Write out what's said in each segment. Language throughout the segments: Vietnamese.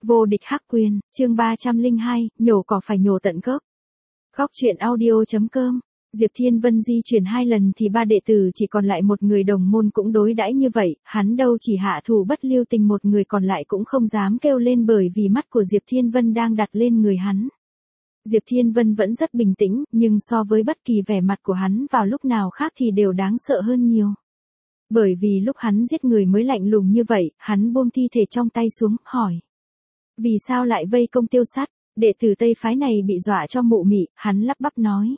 Vô địch hắc quyền, chương 302, nhổ cỏ phải nhổ tận gốc. Góc truyện audio.com. Diệp Thiên Vân di chuyển 2 lần thì 3 đệ tử chỉ còn lại một người đồng môn cũng đối đãi như vậy, hắn đâu chỉ hạ thủ bất lưu tình, một người còn lại cũng không dám kêu lên bởi vì mắt của Diệp Thiên Vân đang đặt lên người hắn. Diệp Thiên Vân vẫn rất bình tĩnh, nhưng so với bất kỳ vẻ mặt của hắn vào lúc nào khác thì đều đáng sợ hơn nhiều. Bởi vì lúc hắn giết người mới lạnh lùng như vậy, hắn buông thi thể trong tay xuống, hỏi. Vì sao lại vây công Tiêu Sắt? Đệ tử Tây phái này bị dọa cho mụ mị, hắn lắp bắp nói.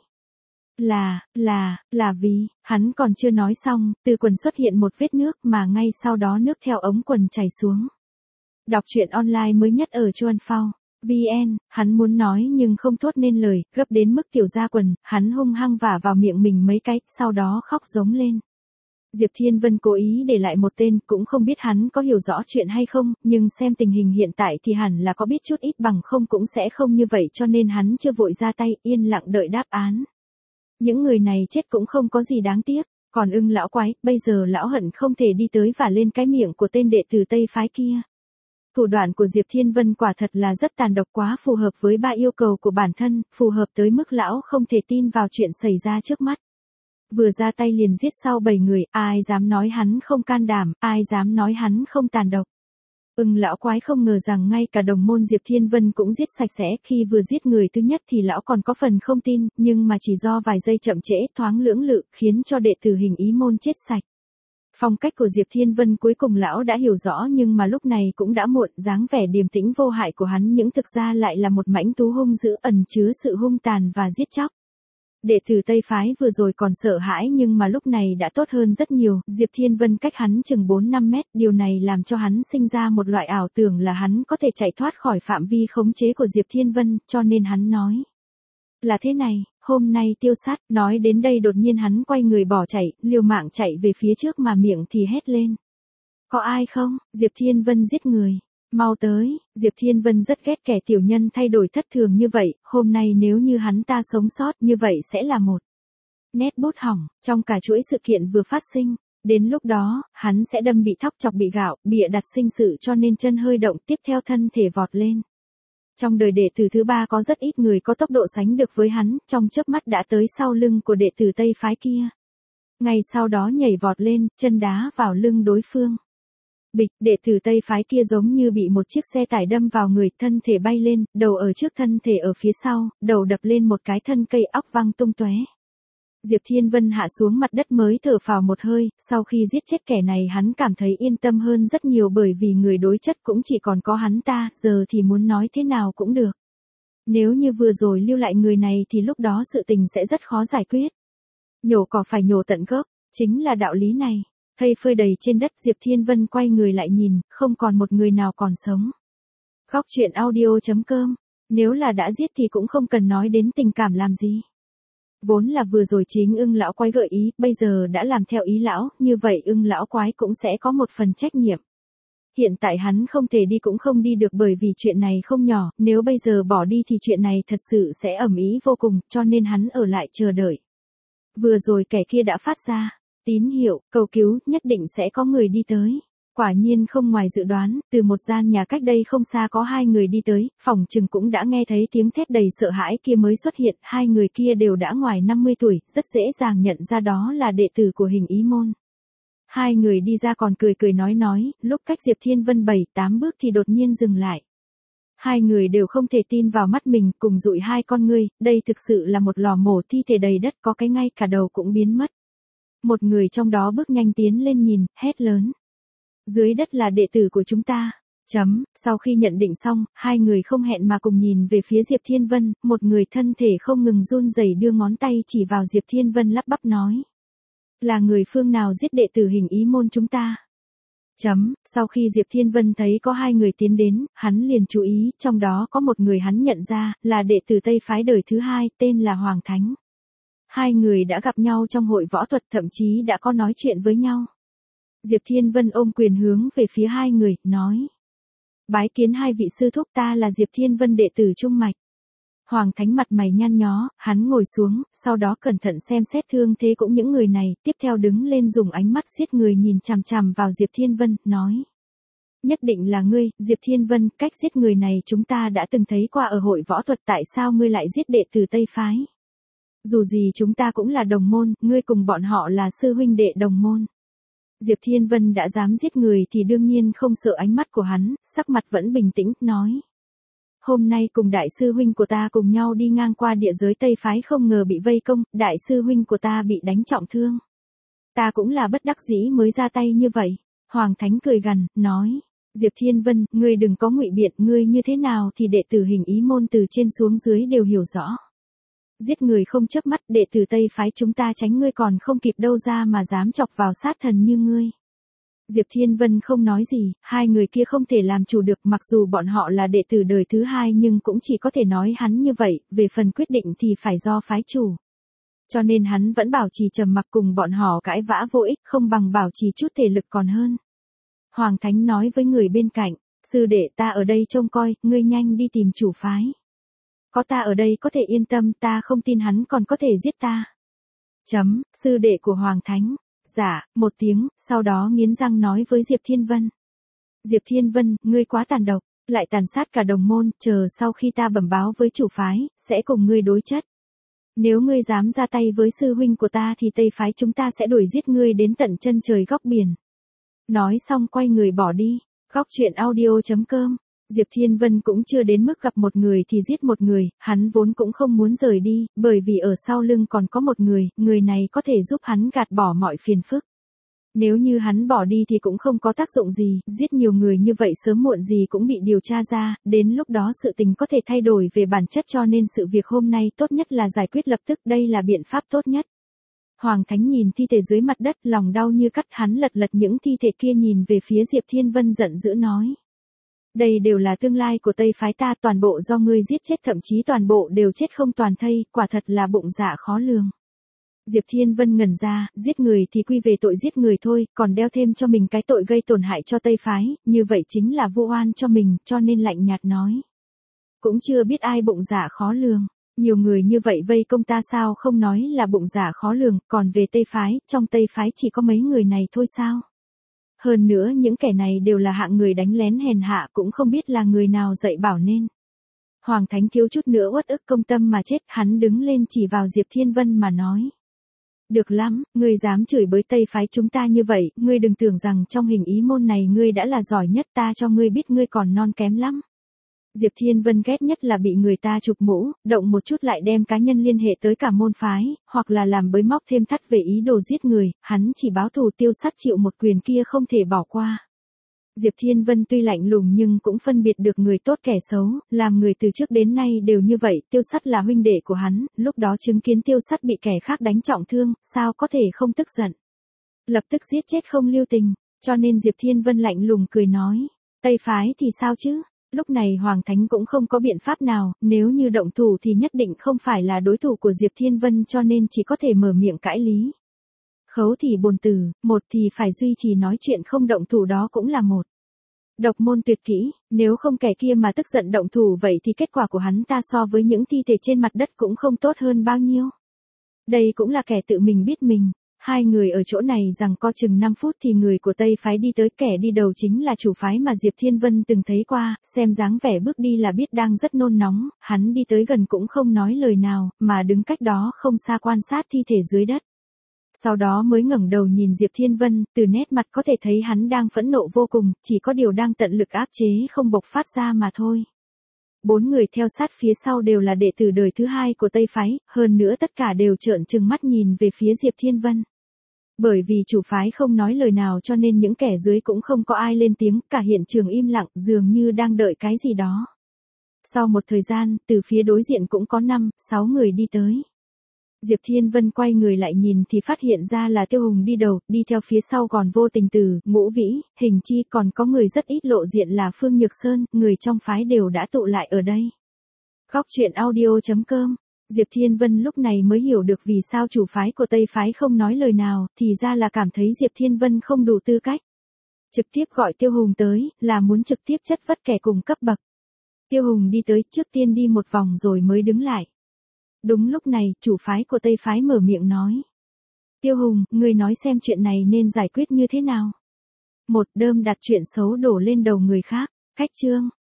Là vì, hắn còn chưa nói xong, từ quần xuất hiện một vết nước mà ngay sau đó nước theo ống quần chảy xuống. Đọc truyện online mới nhất ở Chuan Phao. VN, hắn muốn nói nhưng không thốt nên lời, gấp đến mức tiểu ra quần, hắn hung hăng vả vào miệng mình mấy cái, sau đó khóc giống lên. Diệp Thiên Vân cố ý để lại một tên, cũng không biết hắn có hiểu rõ chuyện hay không, nhưng xem tình hình hiện tại thì hẳn là có biết chút ít, bằng không cũng sẽ không như vậy, cho nên hắn chưa vội ra tay, yên lặng đợi đáp án. Những người này chết cũng không có gì đáng tiếc, còn Ưng lão quái, bây giờ lão hận không thể đi tới và lên cái miệng của tên đệ tử Tây phái kia. Thủ đoạn của Diệp Thiên Vân quả thật là rất tàn độc, quá phù hợp với 3 yêu cầu của bản thân, phù hợp tới mức lão không thể tin vào chuyện xảy ra trước mắt. Vừa ra tay liền giết sau 7 người, ai dám nói hắn không can đảm, ai dám nói hắn không tàn độc. Ưng lão quái không ngờ rằng ngay cả đồng môn Diệp Thiên Vân cũng giết sạch sẽ, khi vừa giết người thứ nhất thì lão còn có phần không tin, nhưng mà chỉ do vài giây chậm trễ, thoáng lưỡng lự, khiến cho đệ tử Hình Ý môn chết sạch. Phong cách của Diệp Thiên Vân cuối cùng lão đã hiểu rõ, nhưng mà lúc này cũng đã muộn, dáng vẻ điềm tĩnh vô hại của hắn những thực ra lại là một mãnh thú hung dữ, ẩn chứa sự hung tàn và giết chóc. Đệ tử Tây phái vừa rồi còn sợ hãi nhưng mà lúc này đã tốt hơn rất nhiều, Diệp Thiên Vân cách hắn chừng 4-5 mét, điều này làm cho hắn sinh ra một loại ảo tưởng là hắn có thể chạy thoát khỏi phạm vi khống chế của Diệp Thiên Vân, cho nên hắn nói. Là thế này, hôm nay Tiêu Sắt, nói đến đây đột nhiên hắn quay người bỏ chạy, liều mạng chạy về phía trước mà miệng thì hét lên. Có ai không? Diệp Thiên Vân giết người. Mau tới, Diệp Thiên Vân rất ghét kẻ tiểu nhân thay đổi thất thường như vậy, hôm nay nếu như hắn ta sống sót như vậy sẽ là một nét bút hỏng, trong cả chuỗi sự kiện vừa phát sinh. Đến lúc đó, hắn sẽ đâm bị thóc chọc bị gạo, bịa đặt sinh sự cho nên chân hơi động, tiếp theo thân thể vọt lên. Trong đời đệ tử thứ 3 có rất ít người có tốc độ sánh được với hắn, trong chớp mắt đã tới sau lưng của đệ tử Tây phái kia. Ngay sau đó nhảy vọt lên, chân đá vào lưng đối phương. Bịch, đệ tử Tây phái kia giống như bị một chiếc xe tải đâm vào người, thân thể bay lên, đầu ở trước thân thể ở phía sau, đầu đập lên một cái thân cây, óc văng tung tóe. Diệp Thiên Vân hạ xuống mặt đất mới thở phào một hơi, sau khi giết chết kẻ này hắn cảm thấy yên tâm hơn rất nhiều, bởi vì người đối chất cũng chỉ còn có hắn ta, giờ thì muốn nói thế nào cũng được. Nếu như vừa rồi lưu lại người này thì lúc đó sự tình sẽ rất khó giải quyết. Nhổ cỏ phải nhổ tận gốc, chính là đạo lý này. Thây phơi đầy trên đất, Diệp Thiên Vân quay người lại nhìn, không còn một người nào còn sống. Góc truyện audio.com. Nếu là đã giết thì cũng không cần nói đến tình cảm làm gì. Vốn là vừa rồi chính Ưng lão quái gợi ý, bây giờ đã làm theo ý lão, như vậy Ưng lão quái cũng sẽ có một phần trách nhiệm. Hiện tại hắn không thể đi cũng không đi được bởi vì chuyện này không nhỏ, nếu bây giờ bỏ đi thì chuyện này thật sự sẽ ầm ĩ vô cùng, cho nên hắn ở lại chờ đợi. Vừa rồi kẻ kia đã phát ra tín hiệu, cầu cứu, nhất định sẽ có người đi tới. Quả nhiên không ngoài dự đoán, từ một gian nhà cách đây không xa có 2 người đi tới, phỏng chừng cũng đã nghe thấy tiếng thét đầy sợ hãi kia mới xuất hiện, 2 người kia đều đã ngoài 50 tuổi, rất dễ dàng nhận ra đó là đệ tử của Hình Ý môn. 2 người đi ra còn cười nói, lúc cách Diệp Thiên Vân 7-8 bước thì đột nhiên dừng lại. 2 người đều không thể tin vào mắt mình, cùng dụi 2 con ngươi, đây thực sự là một lò mổ thi thể đầy đất, có cái ngay cả đầu cũng biến mất. Một người trong đó bước nhanh tiến lên nhìn, hét lớn. Dưới đất là đệ tử của chúng ta. Sau khi nhận định xong, 2 người không hẹn mà cùng nhìn về phía Diệp Thiên Vân, một người thân thể không ngừng run rẩy đưa ngón tay chỉ vào Diệp Thiên Vân lắp bắp nói. Là người phương nào giết đệ tử Hình Ý môn chúng ta? Sau khi Diệp Thiên Vân thấy có 2 người tiến đến, hắn liền chú ý, trong đó có một người hắn nhận ra, là đệ tử Tây phái đời thứ 2, tên là Hoàng Thánh. 2 người đã gặp nhau trong hội võ thuật, thậm chí đã có nói chuyện với nhau. Diệp Thiên Vân ôm quyền hướng về phía 2 người, nói. Bái kiến 2 vị sư thúc, ta là Diệp Thiên Vân đệ tử Trung Mạch. Hoàng Thánh mặt mày nhăn nhó, hắn ngồi xuống, sau đó cẩn thận xem xét thương thế cũng những người này, tiếp theo đứng lên dùng ánh mắt giết người nhìn chằm chằm vào Diệp Thiên Vân, nói. Nhất định là ngươi, Diệp Thiên Vân, cách giết người này chúng ta đã từng thấy qua ở hội võ thuật, tại sao ngươi lại giết đệ tử Tây Phái? Dù gì chúng ta cũng là đồng môn, ngươi cùng bọn họ là sư huynh đệ đồng môn. Diệp Thiên Vân đã dám giết người thì đương nhiên không sợ ánh mắt của hắn, sắc mặt vẫn bình tĩnh, nói. Hôm nay cùng đại sư huynh của ta cùng nhau đi ngang qua địa giới Tây Phái, không ngờ bị vây công, đại sư huynh của ta bị đánh trọng thương. Ta cũng là bất đắc dĩ mới ra tay như vậy. Hoàng Thánh cười gằn, nói. Diệp Thiên Vân, ngươi đừng có ngụy biện, ngươi như thế nào thì đệ tử Hình Ý môn từ trên xuống dưới đều hiểu rõ. Giết người không chớp mắt, đệ tử Tây Phái chúng ta tránh ngươi còn không kịp đâu ra mà dám chọc vào sát thần như ngươi. Diệp Thiên Vân không nói gì, hai người kia không thể làm chủ được, mặc dù bọn họ là đệ tử đời thứ hai nhưng cũng chỉ có thể nói hắn như vậy, về phần quyết định thì phải do phái chủ. Cho nên hắn vẫn bảo trì trầm mặc, cùng bọn họ cãi vã vô ích, không bằng bảo trì chút thể lực còn hơn. Hoàng Thánh nói với người bên cạnh, sư đệ ta ở đây trông coi, ngươi nhanh đi tìm chủ phái. Có ta ở đây có thể yên tâm, ta không tin hắn còn có thể giết ta. Sư đệ của Hoàng Thánh. Dạ, một tiếng, sau đó nghiến răng nói với Diệp Thiên Vân. Diệp Thiên Vân, ngươi quá tàn độc, lại tàn sát cả đồng môn, chờ sau khi ta bẩm báo với chủ phái, sẽ cùng ngươi đối chất. Nếu ngươi dám ra tay với sư huynh của ta thì Tây Phái chúng ta sẽ đuổi giết ngươi đến tận chân trời góc biển. Nói xong quay người bỏ đi. Góc truyện audio.com. Diệp Thiên Vân cũng chưa đến mức gặp một người thì giết một người, hắn vốn cũng không muốn rời đi, bởi vì ở sau lưng còn có một người, người này có thể giúp hắn gạt bỏ mọi phiền phức. Nếu như hắn bỏ đi thì cũng không có tác dụng gì, giết nhiều người như vậy sớm muộn gì cũng bị điều tra ra, đến lúc đó sự tình có thể thay đổi về bản chất, cho nên sự việc hôm nay tốt nhất là giải quyết lập tức, đây là biện pháp tốt nhất. Hoàng Thánh nhìn thi thể dưới mặt đất, lòng đau như cắt, hắn lật những thi thể kia nhìn về phía Diệp Thiên Vân giận dữ nói. Đây đều là tương lai của Tây Phái ta, toàn bộ do ngươi giết chết, thậm chí toàn bộ đều chết không toàn thây, quả thật là bụng dạ khó lường. Diệp Thiên Vân ngẩn ra, giết người thì quy về tội giết người thôi, còn đeo thêm cho mình cái tội gây tổn hại cho Tây Phái, như vậy chính là vu oan cho mình, cho nên lạnh nhạt nói. Cũng chưa biết ai bụng dạ khó lường, nhiều người như vậy vây công ta sao không nói là bụng dạ khó lường, còn về Tây Phái, trong Tây Phái chỉ có mấy người này thôi sao? Hơn nữa những kẻ này đều là hạng người đánh lén hèn hạ, cũng không biết là người nào dạy bảo nên. Hoàng Thánh thiếu chút nữa uất ức công tâm mà chết, hắn đứng lên chỉ vào Diệp Thiên Vân mà nói. Được lắm, ngươi dám chửi bới Tây Phái chúng ta như vậy, ngươi đừng tưởng rằng trong Hình Ý môn này ngươi đã là giỏi nhất, ta cho ngươi biết ngươi còn non kém lắm. Diệp Thiên Vân ghét nhất là bị người ta chụp mũ, động một chút lại đem cá nhân liên hệ tới cả môn phái, hoặc là làm bới móc thêm thắt về ý đồ giết người, hắn chỉ báo thù Tiêu Sắt chịu một quyền kia không thể bỏ qua. Diệp Thiên Vân tuy lạnh lùng nhưng cũng phân biệt được người tốt kẻ xấu, làm người từ trước đến nay đều như vậy, Tiêu Sắt là huynh đệ của hắn, lúc đó chứng kiến Tiêu Sắt bị kẻ khác đánh trọng thương, sao có thể không tức giận. Lập tức giết chết không lưu tình, cho nên Diệp Thiên Vân lạnh lùng cười nói, Tây Phái thì sao chứ? Lúc này Hoàng Thánh cũng không có biện pháp nào, nếu như động thủ thì nhất định không phải là đối thủ của Diệp Thiên Vân, cho nên chỉ có thể mở miệng cãi lý. Khấu thì bồn tử, một thì phải duy trì nói chuyện, không động thủ đó cũng là một. Độc môn tuyệt kỹ, nếu không kẻ kia mà tức giận động thủ vậy thì kết quả của hắn ta so với những thi thể trên mặt đất cũng không tốt hơn bao nhiêu. Đây cũng là kẻ tự mình biết mình. Hai người ở chỗ này rằng co chừng 5 phút thì người của Tây Phái đi tới, kẻ đi đầu chính là chủ phái mà Diệp Thiên Vân từng thấy qua, xem dáng vẻ bước đi là biết đang rất nôn nóng, hắn đi tới gần cũng không nói lời nào, mà đứng cách đó không xa quan sát thi thể dưới đất. Sau đó mới ngẩng đầu nhìn Diệp Thiên Vân, từ nét mặt có thể thấy hắn đang phẫn nộ vô cùng, chỉ có điều đang tận lực áp chế không bộc phát ra mà thôi. 4 người theo sát phía sau đều là đệ tử đời thứ hai của Tây Phái, hơn nữa tất cả đều trợn trừng mắt nhìn về phía Diệp Thiên Vân. Bởi vì chủ phái không nói lời nào cho nên những kẻ dưới cũng không có ai lên tiếng, cả hiện trường im lặng, dường như đang đợi cái gì đó. Sau một thời gian, từ phía đối diện cũng có 5-6 người đi tới. Diệp Thiên Vân quay người lại nhìn thì phát hiện ra là Tiêu Hùng đi đầu, đi theo phía sau còn Vô Tình Tử, Ngũ Vĩ, Hình Chi, còn có người rất ít lộ diện là Phương Nhược Sơn, người trong phái đều đã tụ lại ở đây. Góc truyện audio.com. Diệp Thiên Vân lúc này mới hiểu được vì sao chủ phái của Tây Phái không nói lời nào, thì ra là cảm thấy Diệp Thiên Vân không đủ tư cách. Trực tiếp gọi Tiêu Hùng tới, là muốn trực tiếp chất vấn kẻ cùng cấp bậc. Tiêu Hùng đi tới, trước tiên đi một vòng rồi mới đứng lại. Đúng lúc này, chủ phái của Tây Phái mở miệng nói. Tiêu Hùng, ngươi nói xem chuyện này nên giải quyết như thế nào? Một đơm đặt chuyện xấu đổ lên đầu người khác. Cách chương